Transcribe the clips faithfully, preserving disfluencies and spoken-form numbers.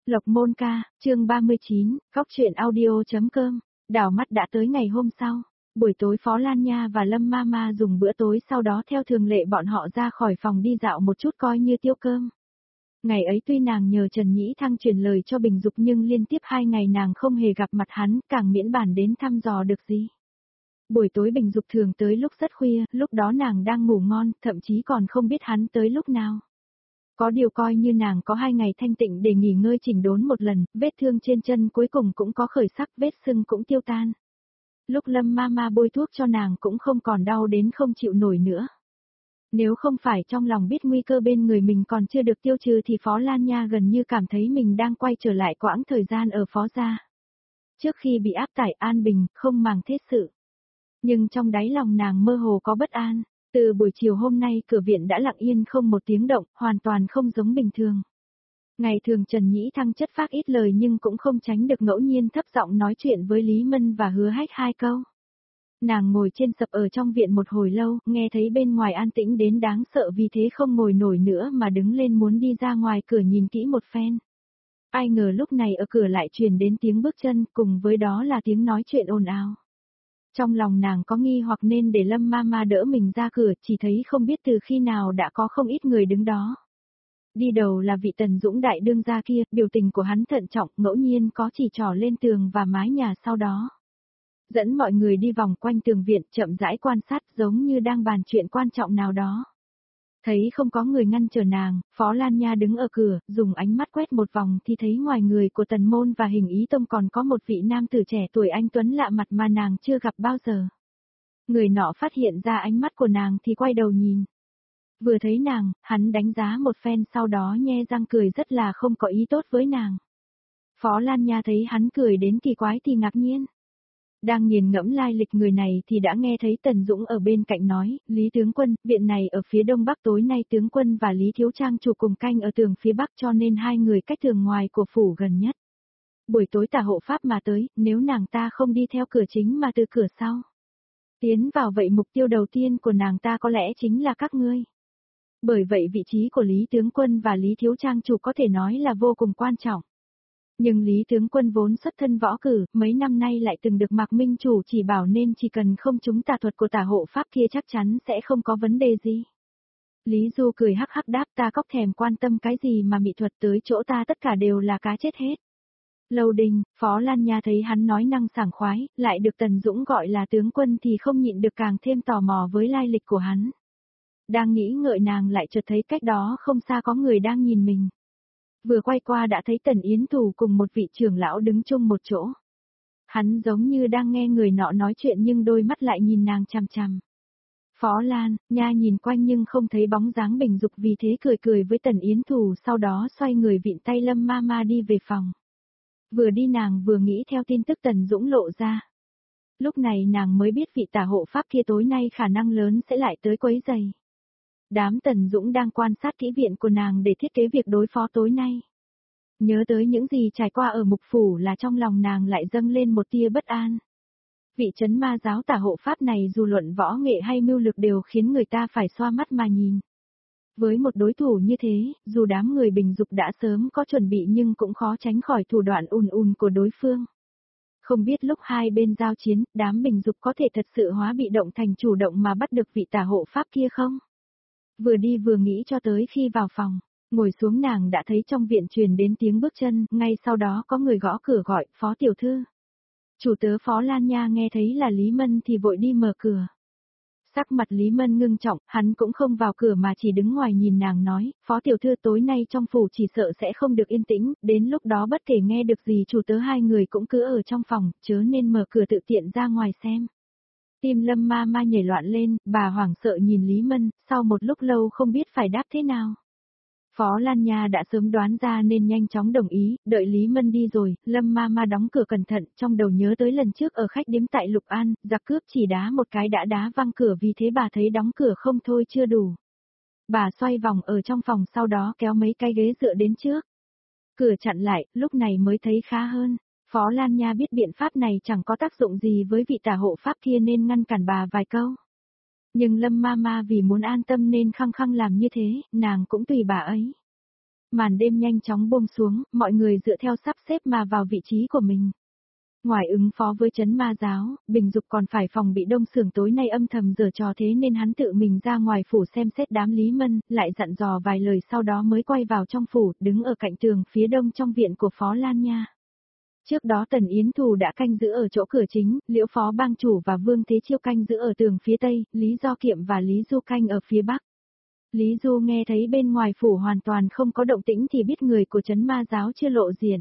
Lộc Môn Ca, chương ba mươi chín, góc truyện audio.com, đảo mắt đã tới ngày hôm sau. Buổi tối Phó Lan Nha và Lâm Mama dùng bữa tối, sau đó theo thường lệ bọn họ ra khỏi phòng đi dạo một chút coi như tiêu cơm. Ngày ấy tuy nàng nhờ Trần Nhĩ Thăng truyền lời cho Bình Dục nhưng liên tiếp hai ngày nàng không hề gặp mặt hắn, càng miễn bàn đến thăm dò được gì. Buổi tối Bình Dục thường tới lúc rất khuya, lúc đó nàng đang ngủ ngon, thậm chí còn không biết hắn tới lúc nào. Có điều coi như nàng có hai ngày thanh tịnh để nghỉ ngơi chỉnh đốn một lần, vết thương trên chân cuối cùng cũng có khởi sắc, vết sưng cũng tiêu tan. Lúc Lâm Mama bôi thuốc cho nàng cũng không còn đau đến không chịu nổi nữa. Nếu không phải trong lòng biết nguy cơ bên người mình còn chưa được tiêu trừ thì Phó Lan Nha gần như cảm thấy mình đang quay trở lại quãng thời gian ở Phó gia. Trước khi bị áp tải an bình, không màng thế sự. Nhưng trong đáy lòng nàng mơ hồ có bất an. Từ buổi chiều hôm nay cửa viện đã lặng yên không một tiếng động, hoàn toàn không giống bình thường. Ngày thường Trần Nhĩ Thăng chất phác ít lời nhưng cũng không tránh được ngẫu nhiên thấp giọng nói chuyện với Lý Mân và Hứa Hách hai câu. Nàng ngồi trên sập ở trong viện một hồi lâu, nghe thấy bên ngoài an tĩnh đến đáng sợ, vì thế không ngồi nổi nữa mà đứng lên muốn đi ra ngoài cửa nhìn kỹ một phen. Ai ngờ lúc này ở cửa lại truyền đến tiếng bước chân, cùng với đó là tiếng nói chuyện ồn ào. Trong lòng nàng có nghi hoặc nên để Lâm Mama đỡ mình ra cửa, chỉ thấy không biết từ khi nào đã có không ít người đứng đó. Đi đầu là vị Tần Dũng đại đương gia kia, biểu tình của hắn thận trọng, ngẫu nhiên có chỉ trỏ lên tường và mái nhà sau đó. Dẫn mọi người đi vòng quanh tường viện, chậm rãi quan sát giống như đang bàn chuyện quan trọng nào đó. Thấy không có người ngăn trở nàng, Phó Lan Nha đứng ở cửa, dùng ánh mắt quét một vòng thì thấy ngoài người của Tần Môn và Hình Ý Tông còn có một vị nam tử trẻ tuổi anh tuấn lạ mặt mà nàng chưa gặp bao giờ. Người nọ phát hiện ra ánh mắt của nàng thì quay đầu nhìn. Vừa thấy nàng, hắn đánh giá một phen sau đó nhe răng cười rất là không có ý tốt với nàng. Phó Lan Nha thấy hắn cười đến kỳ quái thì ngạc nhiên. Đang nghiền ngẫm lai lịch người này thì đã nghe thấy Tần Dũng ở bên cạnh nói, Lý tướng quân, viện này ở phía đông bắc, tối nay tướng quân và Lý thiếu trang chủ cùng canh ở tường phía bắc cho nên hai người cách tường ngoài của phủ gần nhất. Buổi tối tả hộ pháp mà tới, nếu nàng ta không đi theo cửa chính mà từ cửa sau tiến vào vậy mục tiêu đầu tiên của nàng ta có lẽ chính là các ngươi. Bởi vậy vị trí của Lý tướng quân và Lý thiếu trang chủ có thể nói là vô cùng quan trọng. Nhưng Lý tướng quân vốn xuất thân võ cử, mấy năm nay lại từng được Mạc Minh chủ chỉ bảo nên chỉ cần không trúng tà thuật của tả hộ pháp kia chắc chắn sẽ không có vấn đề gì. Lý Du cười hắc hắc đáp, ta cóc thèm quan tâm cái gì mà mỹ thuật, tới chỗ ta tất cả đều là cá chết hết. Lâu Đình, Phó Lan Nha thấy hắn nói năng sảng khoái, lại được Tần Dũng gọi là tướng quân thì không nhịn được càng thêm tò mò với lai lịch của hắn. Đang nghĩ ngợi nàng lại chợt thấy cách đó không xa có người đang nhìn mình. Vừa quay qua đã thấy Tần Yến Thủ cùng một vị trưởng lão đứng chung một chỗ. Hắn giống như đang nghe người nọ nói chuyện nhưng đôi mắt lại nhìn nàng chằm chằm. Phó Lan, Nha nhìn quanh nhưng không thấy bóng dáng Bình Dục, vì thế cười cười với Tần Yến Thủ, sau đó xoay người vịn tay Lâm Mama đi về phòng. Vừa đi nàng vừa nghĩ theo tin tức Tần Dũng lộ ra. Lúc này nàng mới biết vị tả hộ pháp kia tối nay khả năng lớn sẽ lại tới quấy giày. Đám Tần Dũng đang quan sát kỹ viện của nàng để thiết kế việc đối phó tối nay. Nhớ tới những gì trải qua ở mục phủ là trong lòng nàng lại dâng lên một tia bất an. Vị trấn ma giáo tả hộ pháp này dù luận võ nghệ hay mưu lược đều khiến người ta phải xoa mắt mà nhìn. Với một đối thủ như thế, dù đám người Bình Dục đã sớm có chuẩn bị nhưng cũng khó tránh khỏi thủ đoạn ùn ùn của đối phương. Không biết lúc hai bên giao chiến, đám Bình Dục có thể thật sự hóa bị động thành chủ động mà bắt được vị tả hộ pháp kia không? Vừa đi vừa nghĩ cho tới khi vào phòng, ngồi xuống nàng đã thấy trong viện truyền đến tiếng bước chân, ngay sau đó có người gõ cửa gọi, Phó tiểu thư. Chủ tớ Phó Lan Nha nghe thấy là Lý Mân thì vội đi mở cửa. Sắc mặt Lý Mân ngưng trọng, hắn cũng không vào cửa mà chỉ đứng ngoài nhìn nàng nói, Phó tiểu thư tối nay trong phủ chỉ sợ sẽ không được yên tĩnh, đến lúc đó bất kể nghe được gì chủ tớ hai người cũng cứ ở trong phòng, chớ nên mở cửa tự tiện ra ngoài xem. Tim Lâm Mama nhảy loạn lên, bà hoảng sợ nhìn Lý Mân, sau một lúc lâu không biết phải đáp thế nào. Phó Lan Nha đã sớm đoán ra nên nhanh chóng đồng ý, đợi Lý Mân đi rồi, Lâm Mama đóng cửa cẩn thận, trong đầu nhớ tới lần trước ở khách điếm tại Lục An, giặc cướp chỉ đá một cái đã đá văng cửa, vì thế bà thấy đóng cửa không thôi chưa đủ. Bà xoay vòng ở trong phòng, sau đó kéo mấy cái ghế dựa đến trước. Cửa chặn lại, lúc này mới thấy khá hơn. Phó Lan Nha biết biện pháp này chẳng có tác dụng gì với vị tả hộ pháp kia nên ngăn cản bà vài câu. Nhưng Lâm Mama vì muốn an tâm nên khăng khăng làm như thế, nàng cũng tùy bà ấy. Màn đêm nhanh chóng buông xuống, mọi người dựa theo sắp xếp mà vào vị trí của mình. Ngoài ứng phó với trấn ma giáo, Bình Dục còn phải phòng bị Đông Xưởng tối nay âm thầm giở trò, thế nên hắn tự mình ra ngoài phủ xem xét đám Lý Mân, lại dặn dò vài lời sau đó mới quay vào trong phủ, đứng ở cạnh tường phía đông trong viện của Phó Lan Nha. Trước đó Tần Yến Thù đã canh giữ ở chỗ cửa chính, Liễu Phó Bang Chủ và Vương Thế Chiêu canh giữ ở tường phía tây, Lý Do Kiệm và Lý Du canh ở phía bắc. Lý Du nghe thấy bên ngoài phủ hoàn toàn không có động tĩnh thì biết người của trấn ma giáo chưa lộ diện.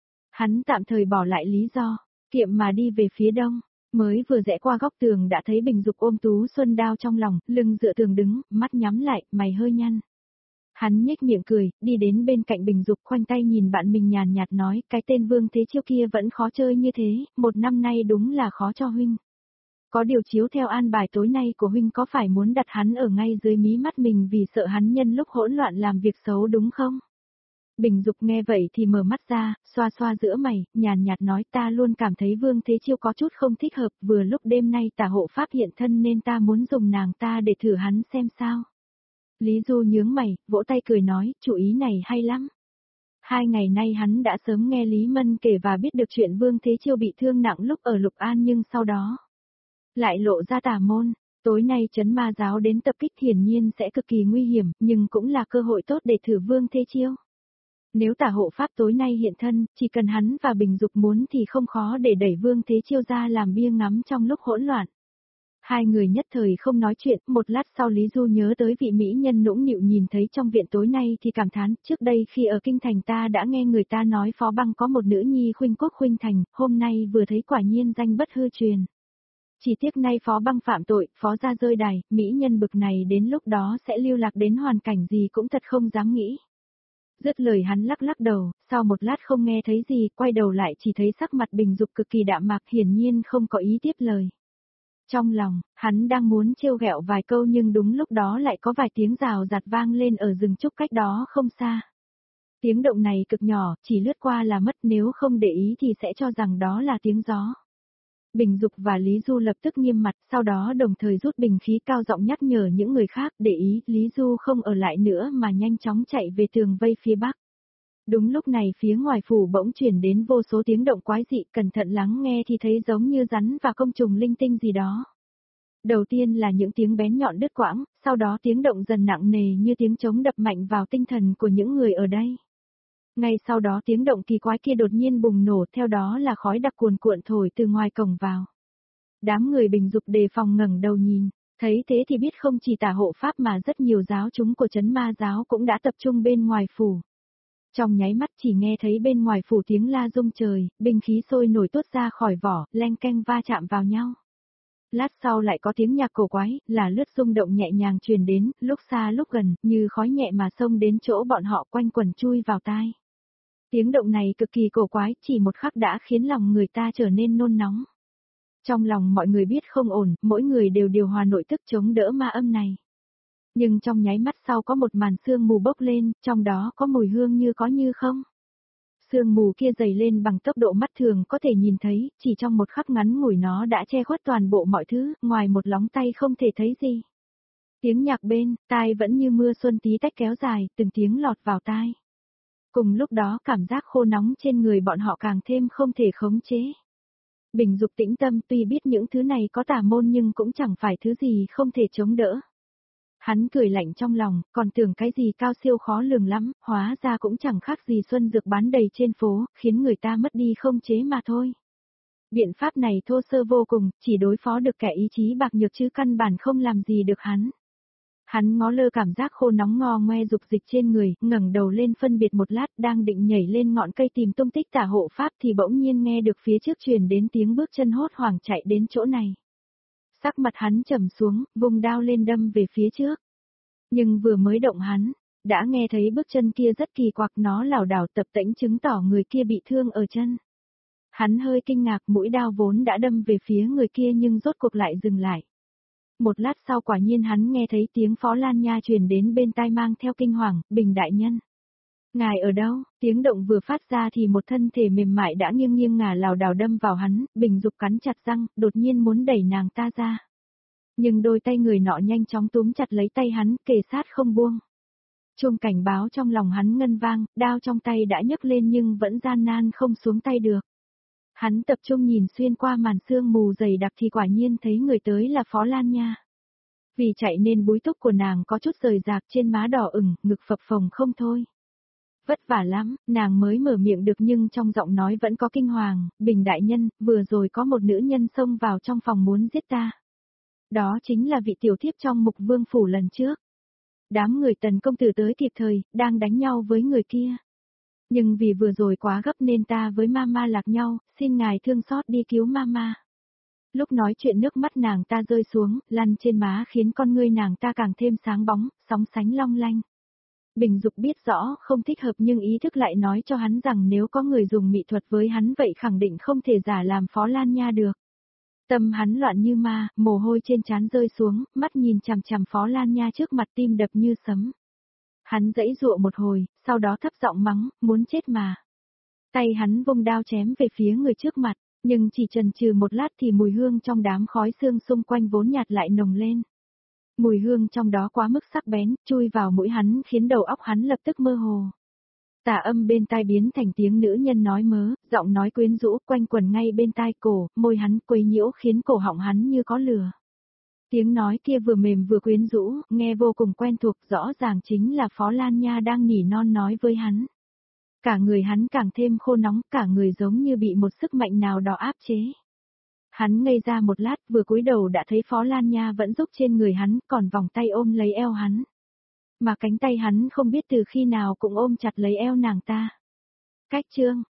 Hắn tạm thời bỏ lại Lý Do Kiệm mà đi về phía đông, mới vừa rẽ qua góc tường đã thấy Bình Dục ôm Tú Xuân đao trong lòng, lưng dựa tường đứng, mắt nhắm lại, mày hơi nhăn. Hắn nhếch miệng cười, đi đến bên cạnh Bình Dục, khoanh tay nhìn bạn mình nhàn nhạt nói, cái tên Vương Thế Chiêu kia vẫn khó chơi như thế, một năm nay đúng là khó cho huynh. Có điều chiếu theo an bài tối nay của huynh có phải muốn đặt hắn ở ngay dưới mí mắt mình vì sợ hắn nhân lúc hỗn loạn làm việc xấu đúng không? Bình Dục nghe vậy thì mở mắt ra, xoa xoa giữa mày, nhàn nhạt nói, ta luôn cảm thấy Vương Thế Chiêu có chút không thích hợp, vừa lúc đêm nay tả hộ pháp hiện thân nên ta muốn dùng nàng ta để thử hắn xem sao. Lý Du nhướng mày, vỗ tay cười nói, chủ ý này hay lắm. Hai ngày nay hắn đã sớm nghe Lý Mân kể và biết được chuyện Vương Thế Chiêu bị thương nặng lúc ở Lục An, nhưng sau đó lại lộ ra tà môn. Tối nay trấn ma giáo đến tập kích hiển nhiên sẽ cực kỳ nguy hiểm, nhưng cũng là cơ hội tốt để thử Vương Thế Chiêu. Nếu tả hộ pháp tối nay hiện thân, chỉ cần hắn và Bình Dục muốn thì không khó để đẩy Vương Thế Chiêu ra làm bia ngắm trong lúc hỗn loạn. Hai người nhất thời không nói chuyện, một lát sau Lý Du nhớ tới vị mỹ nhân nũng nịu nhìn thấy trong viện tối nay thì cảm thán, trước đây khi ở kinh thành ta đã nghe người ta nói Phó Băng có một nữ nhi khuynh quốc khuynh thành, hôm nay vừa thấy quả nhiên danh bất hư truyền. Chỉ tiếc nay Phó Băng phạm tội, Phó gia rơi đài, mỹ nhân bực này đến lúc đó sẽ lưu lạc đến hoàn cảnh gì cũng thật không dám nghĩ. Dứt lời hắn lắc lắc đầu, sau một lát không nghe thấy gì, quay đầu lại chỉ thấy sắc mặt Bình Dục cực kỳ đạm mạc, hiển nhiên không có ý tiếp lời. Trong lòng, hắn đang muốn trêu ghẹo vài câu nhưng đúng lúc đó lại có vài tiếng rào rạt vang lên ở rừng trúc cách đó không xa. Tiếng động này cực nhỏ, chỉ lướt qua là mất, nếu không để ý thì sẽ cho rằng đó là tiếng gió. Bình Dục và Lý Du lập tức nghiêm mặt, sau đó đồng thời rút bình khí cao giọng nhắc nhở những người khác để ý, Lý Du không ở lại nữa mà nhanh chóng chạy về tường vây phía bắc. Đúng lúc này phía ngoài phủ bỗng chuyển đến vô số tiếng động quái dị, cẩn thận lắng nghe thì thấy giống như rắn và côn trùng linh tinh gì đó. Đầu tiên là những tiếng bén nhọn đứt quãng, sau đó tiếng động dần nặng nề như tiếng trống đập mạnh vào tinh thần của những người ở đây. Ngay sau đó tiếng động kỳ quái kia đột nhiên bùng nổ, theo đó là khói đặc cuồn cuộn thổi từ ngoài cổng vào. Đám người Bình Dục đề phòng ngẩng đầu nhìn, thấy thế thì biết không chỉ tả hộ pháp mà rất nhiều giáo chúng của trấn ma giáo cũng đã tập trung bên ngoài phủ. Trong nháy mắt chỉ nghe thấy bên ngoài phủ tiếng la rung trời, binh khí sôi nổi tuốt ra khỏi vỏ, leng keng va chạm vào nhau. Lát sau lại có tiếng nhạc cổ quái, là lướt rung động nhẹ nhàng truyền đến, lúc xa lúc gần, như khói nhẹ mà xông đến chỗ bọn họ, quanh quẩn chui vào tai. Tiếng động này cực kỳ cổ quái, chỉ một khắc đã khiến lòng người ta trở nên nôn nóng. Trong lòng mọi người biết không ổn, mỗi người đều điều hòa nội tức chống đỡ ma âm này. Nhưng trong nháy mắt sau có một màn sương mù bốc lên, trong đó có mùi hương như có như không. Sương mù kia dày lên bằng tốc độ mắt thường có thể nhìn thấy, chỉ trong một khắc ngắn ngủi nó đã che khuất toàn bộ mọi thứ, ngoài một lóng tay không thể thấy gì. Tiếng nhạc bên, tai vẫn như mưa xuân tí tách kéo dài, từng tiếng lọt vào tai. Cùng lúc đó cảm giác khô nóng trên người bọn họ càng thêm không thể khống chế. Bình Dục tĩnh tâm, tuy biết những thứ này có tà môn nhưng cũng chẳng phải thứ gì không thể chống đỡ. Hắn cười lạnh trong lòng, còn tưởng cái gì cao siêu khó lường lắm, hóa ra cũng chẳng khác gì xuân dược bán đầy trên phố, khiến người ta mất đi không chế mà thôi. Biện pháp này thô sơ vô cùng, chỉ đối phó được kẻ ý chí bạc nhược chứ căn bản không làm gì được hắn. Hắn ngó lơ cảm giác khô nóng ngo ngoe dục dịch trên người, ngẩng đầu lên phân biệt một lát, đang định nhảy lên ngọn cây tìm tung tích tả hộ pháp thì bỗng nhiên nghe được phía trước truyền đến tiếng bước chân hốt hoảng chạy đến chỗ này. Sắc mặt hắn trầm xuống, vùng đao lên đâm về phía trước. Nhưng vừa mới động hắn, đã nghe thấy bước chân kia rất kỳ quặc, nó lảo đảo tập tễnh chứng tỏ người kia bị thương ở chân. Hắn hơi kinh ngạc, mũi đao vốn đã đâm về phía người kia nhưng rốt cuộc lại dừng lại. Một lát sau quả nhiên hắn nghe thấy tiếng Phó Lan Nha truyền đến bên tai mang theo kinh hoàng, Bình đại nhân. Ngài ở đâu? Tiếng động vừa phát ra thì một thân thể mềm mại đã nghiêng nghiêng ngả lảo đảo đâm vào hắn, Bình Dục cắn chặt răng, đột nhiên muốn đẩy nàng ta ra. Nhưng đôi tay người nọ nhanh chóng túm chặt lấy tay hắn, kề sát không buông. Chuông cảnh báo trong lòng hắn ngân vang, đao trong tay đã nhấc lên nhưng vẫn gian nan không xuống tay được. Hắn tập trung nhìn xuyên qua màn sương mù dày đặc thì quả nhiên thấy người tới là Phó Lan Nha. Vì chạy nên búi tóc của nàng có chút rời rạc trên má đỏ ửng, ngực phập phồng không thôi. Vất vả lắm, nàng mới mở miệng được nhưng trong giọng nói vẫn có kinh hoàng, Bình đại nhân, vừa rồi có một nữ nhân xông vào trong phòng muốn giết ta. Đó chính là vị tiểu thiếp trong Mục Vương phủ lần trước. Đám người Tần công tử tới kịp thời, đang đánh nhau với người kia. Nhưng vì vừa rồi quá gấp nên ta với Mama lạc nhau, xin ngài thương xót đi cứu Mama. Lúc nói chuyện nước mắt nàng ta rơi xuống, lăn trên má khiến con ngươi nàng ta càng thêm sáng bóng, sóng sánh long lanh. Bình Dục biết rõ không thích hợp nhưng ý thức lại nói cho hắn rằng nếu có người dùng mỹ thuật với hắn vậy khẳng định không thể giả làm Phó Lan Nha được. Tâm hắn loạn như ma, mồ hôi trên trán rơi xuống, mắt nhìn chằm chằm Phó Lan Nha trước mặt tim đập như sấm. Hắn giãy giụa một hồi, sau đó thấp giọng mắng, muốn chết mà. Tay hắn vung đao chém về phía người trước mặt, nhưng chỉ chần chừ một lát thì mùi hương trong đám khói xương xung quanh vốn nhạt lại nồng lên. Mùi hương trong đó quá mức sắc bén, chui vào mũi hắn khiến đầu óc hắn lập tức mơ hồ. Tà âm bên tai biến thành tiếng nữ nhân nói mớ, giọng nói quyến rũ quanh quẩn ngay bên tai cổ, môi hắn quấy nhiễu khiến cổ họng hắn như có lửa. Tiếng nói kia vừa mềm vừa quyến rũ, nghe vô cùng quen thuộc, rõ ràng chính là Phó Lan Nha đang nỉ non nói với hắn. Cả người hắn càng thêm khô nóng, cả người giống như bị một sức mạnh nào đó áp chế. Hắn ngây ra một lát, vừa cúi đầu đã thấy Phó Lan Nha vẫn rúc trên người hắn, còn vòng tay ôm lấy eo hắn. Mà cánh tay hắn không biết từ khi nào cũng ôm chặt lấy eo nàng ta. Cách chương